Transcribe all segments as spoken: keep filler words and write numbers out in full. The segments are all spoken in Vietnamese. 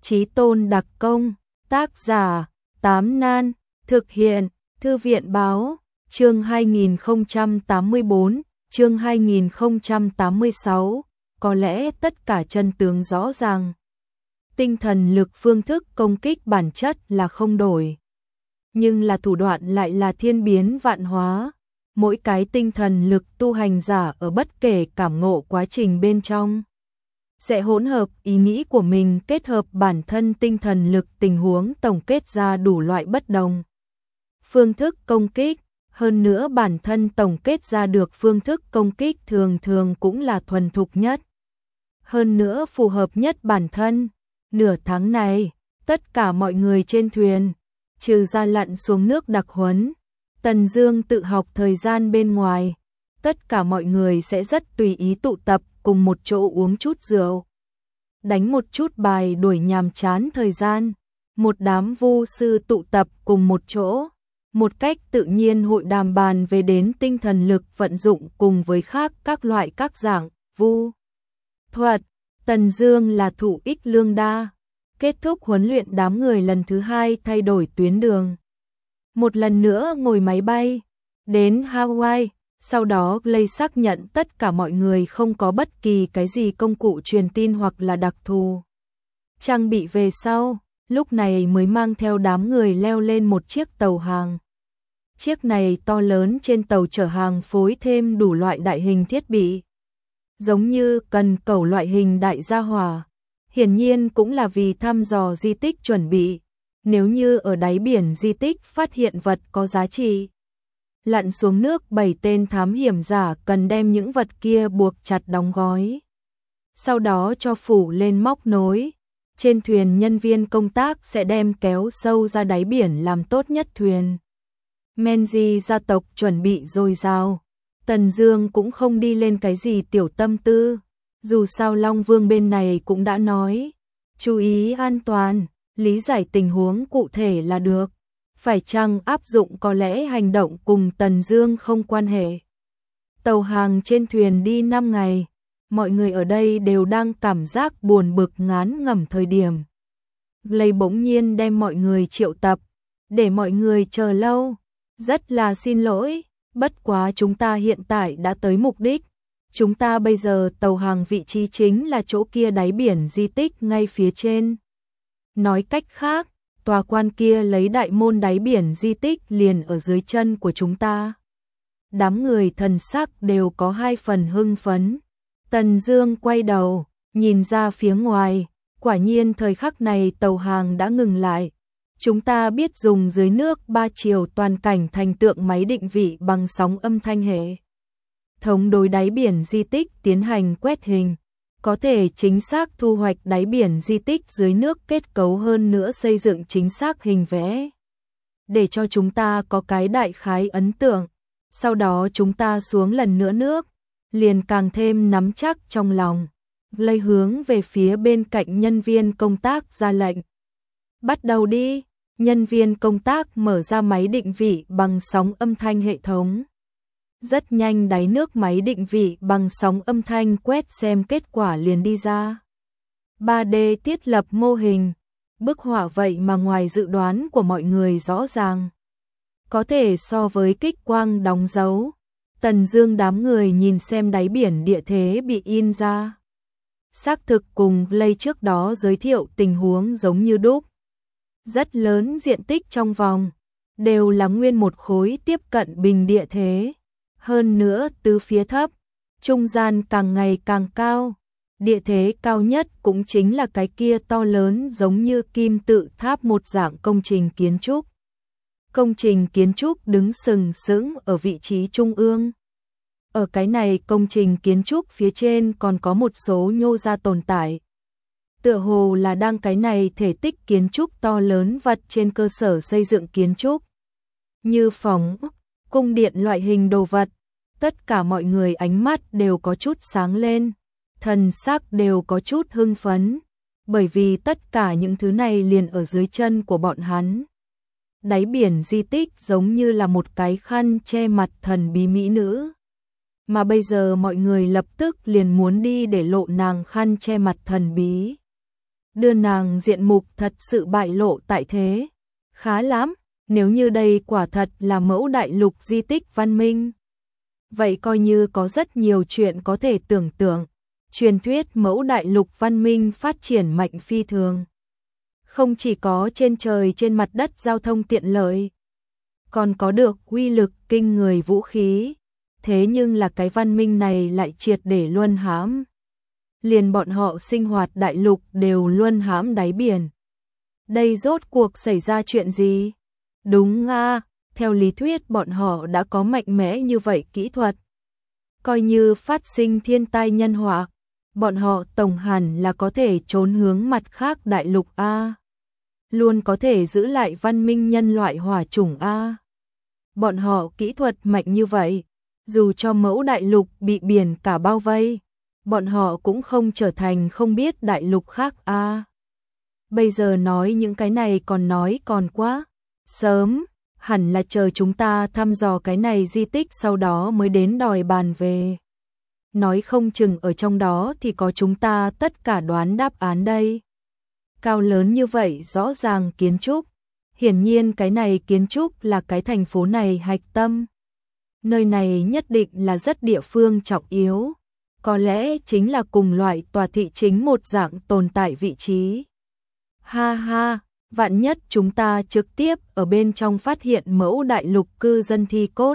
Chí Tôn đặc công, tác giả, Tám Nan, thực hiện, Thư viện báo, chương hai nghìn không trăm tám mươi bốn, chương hai nghìn không trăm tám mươi sáu, có lẽ tất cả chân tướng rõ ràng. Tinh thần lực phương thức công kích bản chất là không đổi, nhưng là thủ đoạn lại là thiên biến vạn hóa. Mỗi cái tinh thần lực tu hành giả ở bất kể cảm ngộ quá trình bên trong sẽ hỗn hợp ý nghĩ của mình kết hợp bản thân tinh thần lực tình huống tổng kết ra đủ loại bất đồng phương thức công kích, hơn nữa bản thân tổng kết ra được phương thức công kích thường thường cũng là thuần thục nhất, hơn nữa phù hợp nhất bản thân. Nửa tháng này, tất cả mọi người trên thuyền, trừ ra lặn xuống nước đặc huấn, Tần Dương tự học thời gian bên ngoài, tất cả mọi người sẽ rất tùy ý tụ tập cùng một chỗ uống chút rượu, đánh một chút bài đuổi nhàm chán thời gian. Một đám vu sư tụ tập cùng một chỗ, một cách tự nhiên hội đàm bàn về đến tinh thần lực vận dụng cùng với khác các loại các dạng vu thuật. Tần Dương là thủ ích lương đa. Kết thúc huấn luyện, đám người lần thứ hai thay đổi tuyến đường, một lần nữa ngồi máy bay đến Hawaii. Sau đó Lay xác nhận tất cả mọi người không có bất kỳ cái gì công cụ truyền tin hoặc là đặc thù trang bị về sau, lúc này mới mang theo đám người leo lên một chiếc tàu hàng. Chiếc này to lớn, trên tàu chở hàng phối thêm đủ loại đại hình thiết bị, giống như cần cẩu loại hình đại gia hỏa, hiển nhiên cũng là vì thăm dò di tích chuẩn bị. Nếu như ở đáy biển di tích phát hiện vật có giá trị, lặn xuống nước, bảy tên thám hiểm giả cần đem những vật kia buộc chặt đóng gói, sau đó cho phủ lên móc nối. Trên thuyền nhân viên công tác sẽ đem kéo sâu ra đáy biển làm tốt nhất thuyền. Menji gia tộc chuẩn bị dồi dào. Tần Dương cũng không đi lên cái gì tiểu tâm tư, dù sao Long Vương bên này cũng đã nói, chú ý an toàn, lý giải tình huống cụ thể là được. Phải chăng áp dụng có lẽ hành động cùng Tần Dương không quan hệ. Tàu hàng trên thuyền đi năm ngày, mọi người ở đây đều đang cảm giác buồn bực ngán ngẩm thời điểm. Lay bỗng nhiên đem mọi người triệu tập, để mọi người chờ lâu. Rất là xin lỗi, bất quá chúng ta hiện tại đã tới mục đích. Chúng ta bây giờ tàu hàng vị trí chính là chỗ kia đáy biển di tích ngay phía trên. Nói cách khác, tòa quan kia lấy đại môn đáy biển di tích liền ở dưới chân của chúng ta. Đám người thần sắc đều có hai phần hưng phấn. Tần Dương quay đầu, nhìn ra phía ngoài, quả nhiên thời khắc này tàu hàng đã ngừng lại. Chúng ta biết dùng dưới nước ba chiều toàn cảnh thành tượng máy định vị bằng sóng âm thanh hệ thống đối đáy biển di tích tiến hành quét hình, có thể chính xác thu hoạch đáy biển di tích dưới nước kết cấu, hơn nữa xây dựng chính xác hình vẽ, để cho chúng ta có cái đại khái ấn tượng. Sau đó chúng ta xuống lần nữa nước, liền càng thêm nắm chắc trong lòng. Lay hướng về phía bên cạnh nhân viên công tác ra lệnh. Bắt đầu đi. Nhân viên công tác mở ra máy định vị bằng sóng âm thanh hệ thống. Rất nhanh đáy nước máy định vị bằng sóng âm thanh quét xem kết quả liền đi ra. ba D thiết lập mô hình, bức họa vậy mà ngoài dự đoán của mọi người rõ ràng. Có thể so với kích quang đóng dấu. Tần Dương đám người nhìn xem đáy biển địa thế bị in ra. Xác thực cùng Lay trước đó giới thiệu tình huống giống như đúc. Rất lớn diện tích trong vòng, đều là nguyên một khối tiếp cận bình địa thế. Hơn nữa tứ phía thấp, trung gian càng ngày càng cao. Địa thế cao nhất cũng chính là cái kia to lớn giống như kim tự tháp một dạng công trình kiến trúc. Công trình kiến trúc đứng sừng sững ở vị trí trung ương. Ở cái này công trình kiến trúc phía trên còn có một số nhô ra tồn tại. Tựa hồ là đang cái này thể tích kiến trúc to lớn vật trên cơ sở xây dựng kiến trúc. Như phòng, cung điện loại hình đồ vật. Tất cả mọi người ánh mắt đều có chút sáng lên. Thần sắc đều có chút hưng phấn. Bởi vì tất cả những thứ này liền ở dưới chân của bọn hắn. Đáy biển di tích giống như là một cái khăn che mặt thần bí mỹ nữ. Mà bây giờ mọi người lập tức liền muốn đi để lộ nàng khăn che mặt thần bí. đưa nàng diện mục thật sự bại lộ tại thế. Khá lắm, nếu như đây quả thật là mẫu đại lục di tích văn minh. Vậy coi như có rất nhiều chuyện có thể tưởng tượng. Truyền thuyết mẫu đại lục văn minh phát triển mạnh phi thường. Không chỉ có trên trời trên mặt đất giao thông tiện lợi, còn có được uy lực kinh người vũ khí. Thế nhưng là cái văn minh này lại triệt để luân hãm. Liền bọn họ sinh hoạt đại lục đều luân hãm đáy biển. Đây rốt cuộc xảy ra chuyện gì? Đúng a, theo lý thuyết bọn họ đã có mạnh mẽ như vậy kỹ thuật. Coi như phát sinh thiên tai nhân họa, bọn họ tổng hẳn là có thể trốn hướng mặt khác đại lục a. Luôn có thể giữ lại văn minh nhân loại hỏa chủng a. Bọn họ kỹ thuật mạnh như vậy, dù cho mẫu đại lục bị biển cả bao vây, bọn họ cũng không trở thành không biết đại lục khác a. Bây giờ nói những cái này còn nói còn quá sớm, hẳn là chờ chúng ta thăm dò cái này di tích sau đó mới đến đòi bàn về. Nói không chừng ở trong đó thì có chúng ta tất cả đoán đáp án đây. Cao lớn như vậy rõ ràng kiến trúc, hiển nhiên cái này kiến trúc là cái thành phố này hạch tâm. Nơi này nhất định là rất địa phương trọng yếu, có lẽ chính là cùng loại tòa thị chính một dạng tồn tại vị trí. Ha ha, vạn nhất chúng ta trực tiếp ở bên trong phát hiện mẫu đại lục cư dân thi cốt,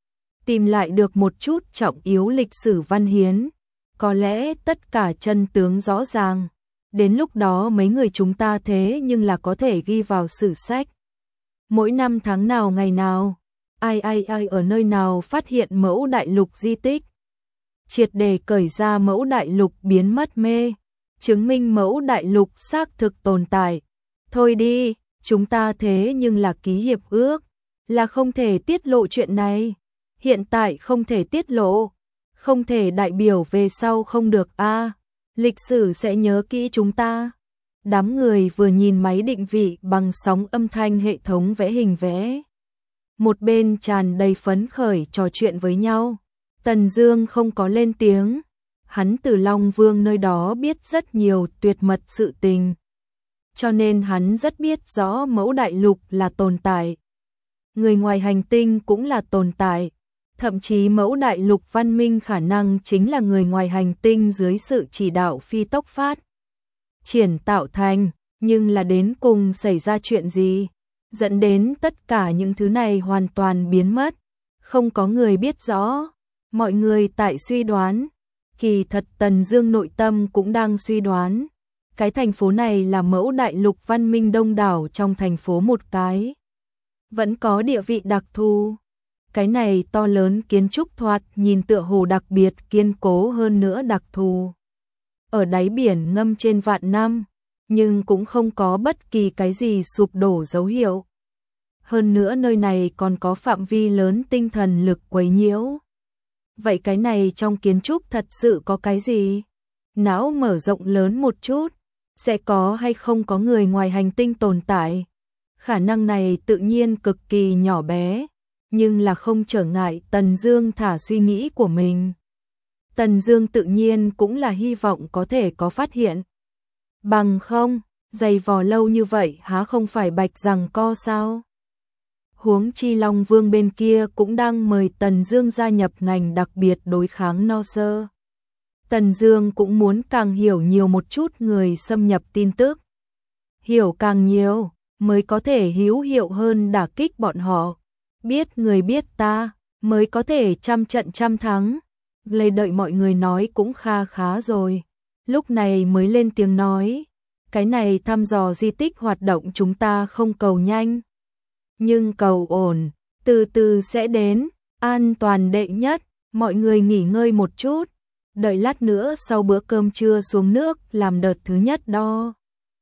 tìm lại được một chút trọng yếu lịch sử văn hiến, có lẽ tất cả chân tướng rõ ràng. Đến lúc đó mấy người chúng ta thế nhưng là có thể ghi vào sử sách. Mỗi năm tháng nào ngày nào, ai ai ai ở nơi nào phát hiện mẫu đại lục di tích. Triệt để cởi ra mẫu đại lục biến mất mê, chứng minh mẫu đại lục xác thực tồn tại. Thôi đi, chúng ta thế nhưng là ký hiệp ước, là không thể tiết lộ chuyện này. Hiện tại không thể tiết lộ, không thể đại biểu về sau không được a. Lịch sử sẽ nhớ kỹ chúng ta. Đám người vừa nhìn máy định vị bằng sóng âm thanh hệ thống vẽ hình vẽ, một bên tràn đầy phấn khởi trò chuyện với nhau. Tần Dương không có lên tiếng, hắn từ Long Vương nơi đó biết rất nhiều tuyệt mật sự tình, cho nên hắn rất biết rõ mẫu đại lục là tồn tại, người ngoài hành tinh cũng là tồn tại, thậm chí mẫu đại lục văn minh khả năng chính là người ngoài hành tinh dưới sự chỉ đạo phi tốc phát triển tạo thành, nhưng là đến cùng xảy ra chuyện gì, dẫn đến tất cả những thứ này hoàn toàn biến mất, không có người biết rõ. Mọi người tại suy đoán, kỳ thật Tần Dương nội tâm cũng đang suy đoán, cái thành phố này là mẫu đại lục văn minh đông đảo trong thành phố một cái, vẫn có địa vị đặc thù. Cái này to lớn kiến trúc thoạt nhìn tựa hồ đặc biệt kiên cố hơn nữa đặc thù. Ở đáy biển ngâm trên vạn năm, nhưng cũng không có bất kỳ cái gì sụp đổ dấu hiệu. Hơn nữa nơi này còn có phạm vi lớn tinh thần lực quấy nhiễu. Vậy cái này trong kiến trúc thật sự có cái gì? Não mở rộng lớn một chút, sẽ có hay không có người ngoài hành tinh tồn tại? Khả năng này tự nhiên cực kỳ nhỏ bé, nhưng là không trở ngại Tần Dương thả suy nghĩ của mình. Tần Dương tự nhiên cũng là hy vọng có thể có phát hiện. Bằng không, dày vò lâu như vậy há không phải bạch rằng co sao? Huống chi Long Vương bên kia cũng đang mời Tần Dương gia nhập ngành đặc biệt đối kháng no sơ. Tần Dương cũng muốn càng hiểu nhiều một chút người xâm nhập tin tức. Hiểu càng nhiều, mới có thể hữu hiệu hơn đả kích bọn họ. Biết người biết ta, mới có thể trăm trận trăm thắng. Lê đợi mọi người nói cũng kha khá rồi. Lúc này mới lên tiếng nói. Cái này thăm dò di tích hoạt động chúng ta không cầu nhanh, nhưng cầu ổn, từ từ sẽ đến, an toàn đệ nhất, mọi người nghỉ ngơi một chút, đợi lát nữa sau bữa cơm trưa xuống nước làm đợt thứ nhất đo.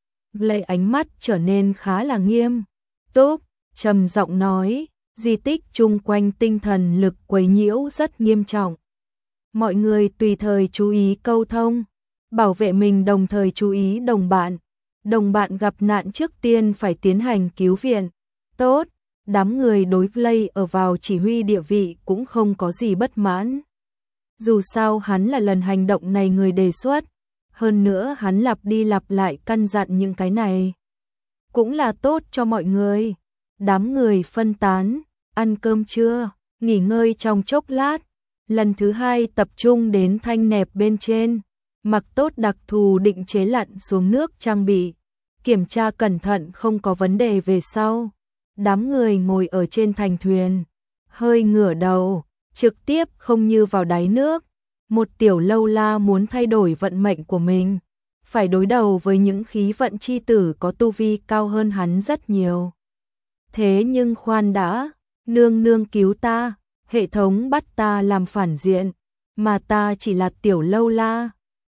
Lệ ánh mắt trở nên khá là nghiêm túc, trầm giọng nói, di tích chung quanh tinh thần lực quấy nhiễu rất nghiêm trọng. Mọi người tùy thời chú ý câu thông, bảo vệ mình đồng thời chú ý đồng bạn. Đồng bạn gặp nạn trước tiên phải tiến hành cứu viện. Tốt, đám người đối Lây ở vào chỉ huy địa vị cũng không có gì bất mãn. Dù sao hắn là lần hành động này người đề xuất, hơn nữa hắn lặp đi lặp lại căn dặn những cái này. Cũng là tốt cho mọi người. Đám người phân tán, ăn cơm trưa, nghỉ ngơi trong chốc lát. Lần thứ hai tập trung đến thanh nẹp bên trên. Mặc tốt đặc thù định chế lặn xuống nước trang bị. Kiểm tra cẩn thận không có vấn đề về sau. Đám người ngồi ở trên thành thuyền. Hơi ngửa đầu, trực tiếp không như vào đáy nước. Một tiểu lâu la muốn thay đổi vận mệnh của mình. Phải đối đầu với những khí vận chi tử có tu vi cao hơn hắn rất nhiều. Thế nhưng khoan đã, nương nương cứu ta, hệ thống bắt ta làm phản diện, mà ta chỉ là tiểu lâu la,